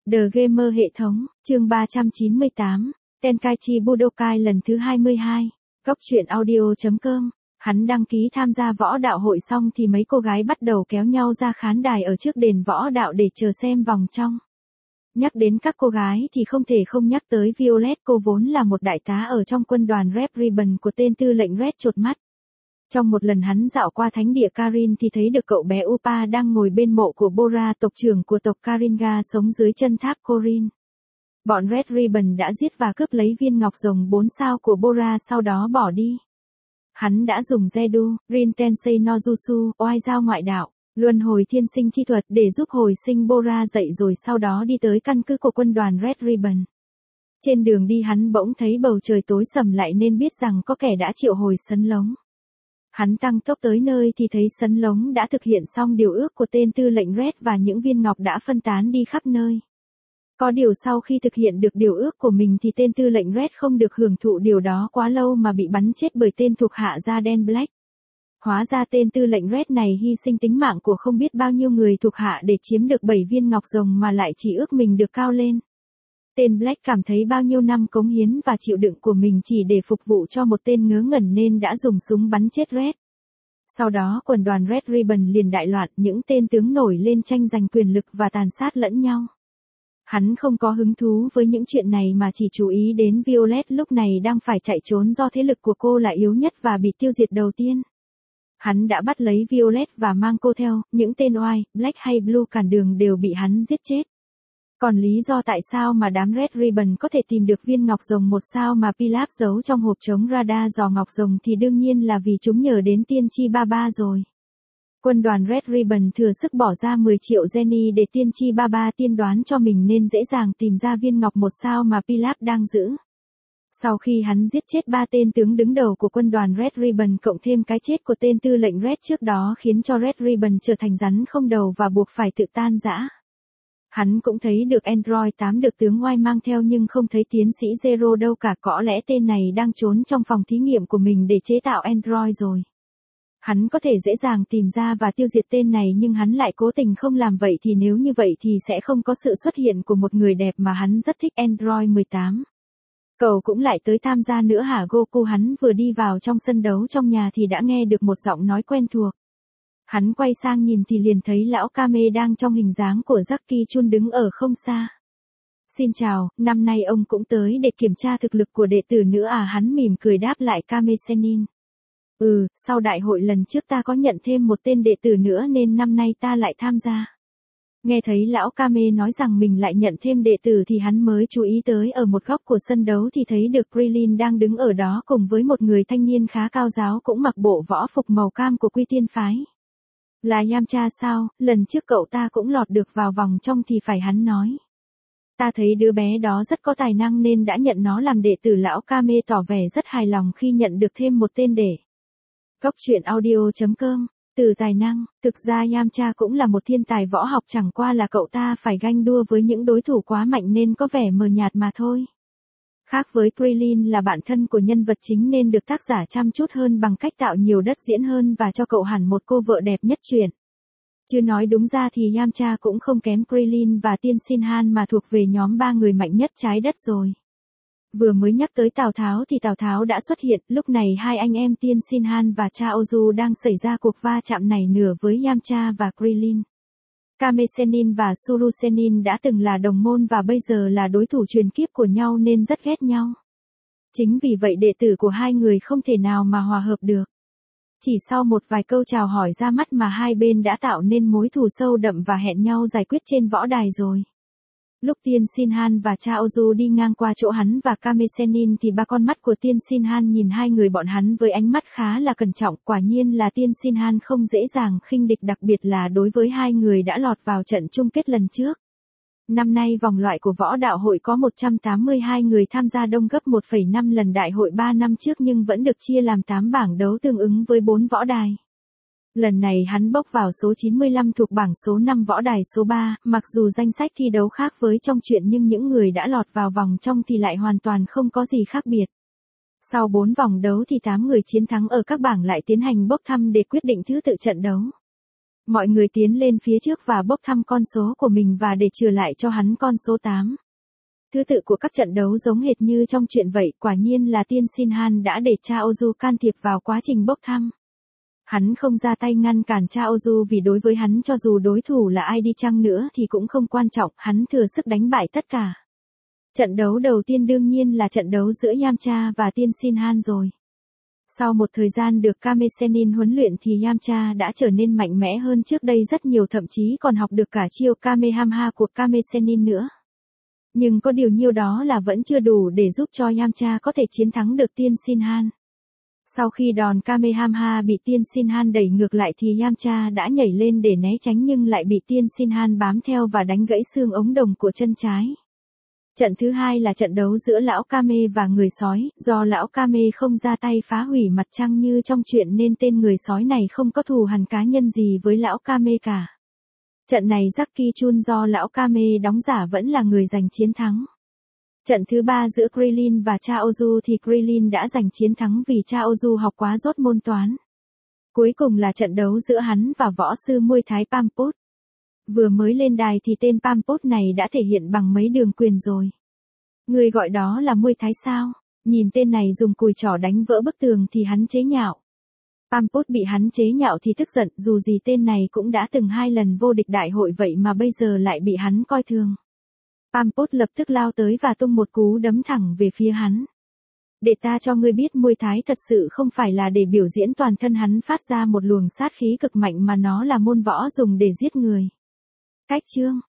The Gamer hệ thống, chương 398, Tenkaichi Budokai lần thứ 22, Góc truyện audio.com. Hắn đăng ký tham gia võ đạo hội xong thì mấy cô gái bắt đầu kéo nhau ra khán đài ở trước đền võ đạo để chờ xem vòng trong. Nhắc đến các cô gái thì không thể không nhắc tới Violet, cô vốn là một đại tá ở trong quân đoàn Red Ribbon của tên tư lệnh Red chột mắt. Trong một lần hắn dạo qua thánh địa Karin thì thấy được cậu bé Upa đang ngồi bên mộ của Bora, tộc trưởng của tộc Karinga sống dưới chân tháp Korin. Bọn Red Ribbon đã giết và cướp lấy viên ngọc rồng 4 sao của Bora sau đó bỏ đi. Hắn đã dùng Zedu, Rin Tensei no Jutsu, oai giao ngoại đạo, luân hồi thiên sinh chi thuật để giúp hồi sinh Bora dậy rồi sau đó đi tới căn cứ của quân đoàn Red Ribbon. Trên đường đi hắn bỗng thấy bầu trời tối sầm lại nên biết rằng có kẻ đã triệu hồi sấn lống. Hắn tăng tốc tới nơi thì thấy sấn lống đã thực hiện xong điều ước của tên tư lệnh Red và những viên ngọc đã phân tán đi khắp nơi. Có điều sau khi thực hiện được điều ước của mình thì tên tư lệnh Red không được hưởng thụ điều đó quá lâu mà bị bắn chết bởi tên thuộc hạ da đen Black. Hóa ra tên tư lệnh Red này hy sinh tính mạng của không biết bao nhiêu người thuộc hạ để chiếm được 7 viên ngọc rồng mà lại chỉ ước mình được cao lên. Tên Black cảm thấy bao nhiêu năm cống hiến và chịu đựng của mình chỉ để phục vụ cho một tên ngớ ngẩn nên đã dùng súng bắn chết Red. Sau đó quân đoàn Red Ribbon liền đại loạn, những tên tướng nổi lên tranh giành quyền lực và tàn sát lẫn nhau. Hắn không có hứng thú với những chuyện này mà chỉ chú ý đến Violet lúc này đang phải chạy trốn do thế lực của cô là yếu nhất và bị tiêu diệt đầu tiên. Hắn đã bắt lấy Violet và mang cô theo, những tên White, Black hay Blue cản đường đều bị hắn giết chết. Còn lý do tại sao mà đám Red Ribbon có thể tìm được viên ngọc rồng 1 sao mà Pilaf giấu trong hộp chống radar dò ngọc rồng thì đương nhiên là vì chúng nhờ đến tiên tri Baba rồi. Quân đoàn Red Ribbon thừa sức bỏ ra 10 triệu Jenny để tiên tri Baba tiên đoán cho mình nên dễ dàng tìm ra viên ngọc 1 sao mà Pilaf đang giữ. Sau khi hắn giết chết 3 tên tướng đứng đầu của quân đoàn Red Ribbon cộng thêm cái chết của tên tư lệnh Red trước đó khiến cho Red Ribbon trở thành rắn không đầu và buộc phải tự tan rã. Hắn cũng thấy được Android 8 được tướng White mang theo nhưng không thấy tiến sĩ Zero đâu cả, có lẽ tên này đang trốn trong phòng thí nghiệm của mình để chế tạo Android rồi. Hắn có thể dễ dàng tìm ra và tiêu diệt tên này nhưng hắn lại cố tình không làm vậy thì nếu như vậy thì sẽ không có sự xuất hiện của một người đẹp mà hắn rất thích. Android 18. Cậu cũng lại tới tham gia nữa hả Goku? Hắn vừa đi vào trong sân đấu trong nhà thì đã nghe được một giọng nói quen thuộc. Hắn quay sang nhìn thì liền thấy lão Kame đang trong hình dáng của Jackie Chun đứng ở không xa. Xin chào, năm nay ông cũng tới để kiểm tra thực lực của đệ tử nữa à? Hắn mỉm cười đáp lại Kame Senin. Sau đại hội lần trước ta có nhận thêm một tên đệ tử nữa nên năm nay ta lại tham gia. Nghe thấy lão Kame nói rằng mình lại nhận thêm đệ tử thì hắn mới chú ý tới ở một góc của sân đấu thì thấy được Krillin đang đứng ở đó cùng với một người thanh niên khá cao giáo cũng mặc bộ võ phục màu cam của Quy Tiên Phái. Là Yamcha sao? Lần trước cậu ta cũng lọt được vào vòng trong thì phải, hắn nói. Ta thấy đứa bé đó rất có tài năng nên đã nhận nó làm đệ tử. Lão Kame tỏ vẻ rất hài lòng khi nhận được thêm một tên để. Góc truyện audio.com. Từ tài năng, thực ra Yamcha cũng là một thiên tài võ học, chẳng qua là cậu ta phải ganh đua với những đối thủ quá mạnh nên có vẻ mờ nhạt mà thôi. Khác với Krillin là bạn thân của nhân vật chính nên được tác giả chăm chút hơn bằng cách tạo nhiều đất diễn hơn và cho cậu hẳn một cô vợ đẹp nhất truyện. Chứ nói đúng ra thì Yamcha cũng không kém Krillin và Tiên Shinhan mà thuộc về nhóm 3 người mạnh nhất trái đất rồi. Vừa mới nhắc tới Tào Tháo thì Tào Tháo đã xuất hiện, lúc này hai anh em Tiên Shinhan và Chaozu đang xảy ra cuộc va chạm này nửa với Yamcha và Krillin. Kame Senin và Suru Senin đã từng là đồng môn và bây giờ là đối thủ truyền kiếp của nhau nên rất ghét nhau. Chính vì vậy đệ tử của hai người không thể nào mà hòa hợp được. Chỉ sau một vài câu chào hỏi ra mắt mà hai bên đã tạo nên mối thù sâu đậm và hẹn nhau giải quyết trên võ đài rồi. Lúc Tiên Shinhan và Chaozu đi ngang qua chỗ hắn và Kame Senin thì ba con mắt của Tiên Shinhan nhìn hai người bọn hắn với ánh mắt khá là cẩn trọng, quả nhiên là Tiên Shinhan không dễ dàng khinh địch, đặc biệt là đối với hai người đã lọt vào trận chung kết lần trước. Năm nay vòng loại của võ đạo hội có 182 người tham gia, đông gấp 1,5 lần đại hội 3 năm trước nhưng vẫn được chia làm 8 bảng đấu tương ứng với 4 võ đài. Lần này hắn bốc vào số 95 thuộc bảng số 5 võ đài số 3, mặc dù danh sách thi đấu khác với trong truyện nhưng những người đã lọt vào vòng trong thì lại hoàn toàn không có gì khác biệt. Sau 4 vòng đấu thì 8 người chiến thắng ở các bảng lại tiến hành bốc thăm để quyết định thứ tự trận đấu. Mọi người tiến lên phía trước và bốc thăm con số của mình và để trừ lại cho hắn con số 8. Thứ tự của các trận đấu giống hệt như trong chuyện vậy, quả nhiên là Tiên Sin Han đã để cha Ozu can thiệp vào quá trình bốc thăm. Hắn không ra tay ngăn cản cha Ozu vì đối với hắn cho dù đối thủ là ai đi chăng nữa thì cũng không quan trọng, hắn thừa sức đánh bại tất cả. Trận đấu đầu tiên đương nhiên là trận đấu giữa Yamcha và Tiên Sin Han rồi. Sau một thời gian được Kame Sennin huấn luyện thì Yamcha đã trở nên mạnh mẽ hơn trước đây rất nhiều, thậm chí còn học được cả chiêu Kamehameha của Kame Sennin nữa. Nhưng có điều nhiêu đó là vẫn chưa đủ để giúp cho Yamcha có thể chiến thắng được Tiên Sin Han. Sau khi đòn Kamehameha bị Tiên Sin Han đẩy ngược lại thì Yamcha đã nhảy lên để né tránh nhưng lại bị Tiên Sin Han bám theo và đánh gãy xương ống đồng của chân trái. Trận thứ hai là trận đấu giữa lão Kame và người sói, do lão Kame không ra tay phá hủy mặt trăng như trong chuyện nên tên người sói này không có thù hằn cá nhân gì với lão Kame cả. Trận này Jackie Chun do lão Kame đóng giả vẫn là người giành chiến thắng. Trận thứ ba giữa Krillin và cha Ozu thì Krillin đã giành chiến thắng vì cha Ozu học quá dốt môn toán. Cuối cùng là trận đấu giữa hắn và võ sư Muay Thái Pamput. Vừa mới lên đài thì tên Pamput này đã thể hiện bằng mấy đường quyền rồi. Người gọi đó là Muay Thái sao? Nhìn tên này dùng cùi trỏ đánh vỡ bức tường thì hắn chế nhạo. Pamput bị hắn chế nhạo thì tức giận, dù gì tên này cũng đã từng 2 lần vô địch đại hội vậy mà bây giờ lại bị hắn coi thường. Pamput lập tức lao tới và tung một cú đấm thẳng về phía hắn. Để ta cho ngươi biết Muay Thái thật sự không phải là để biểu diễn, toàn thân hắn phát ra một luồng sát khí cực mạnh mà nó là môn võ dùng để giết người. Cách chương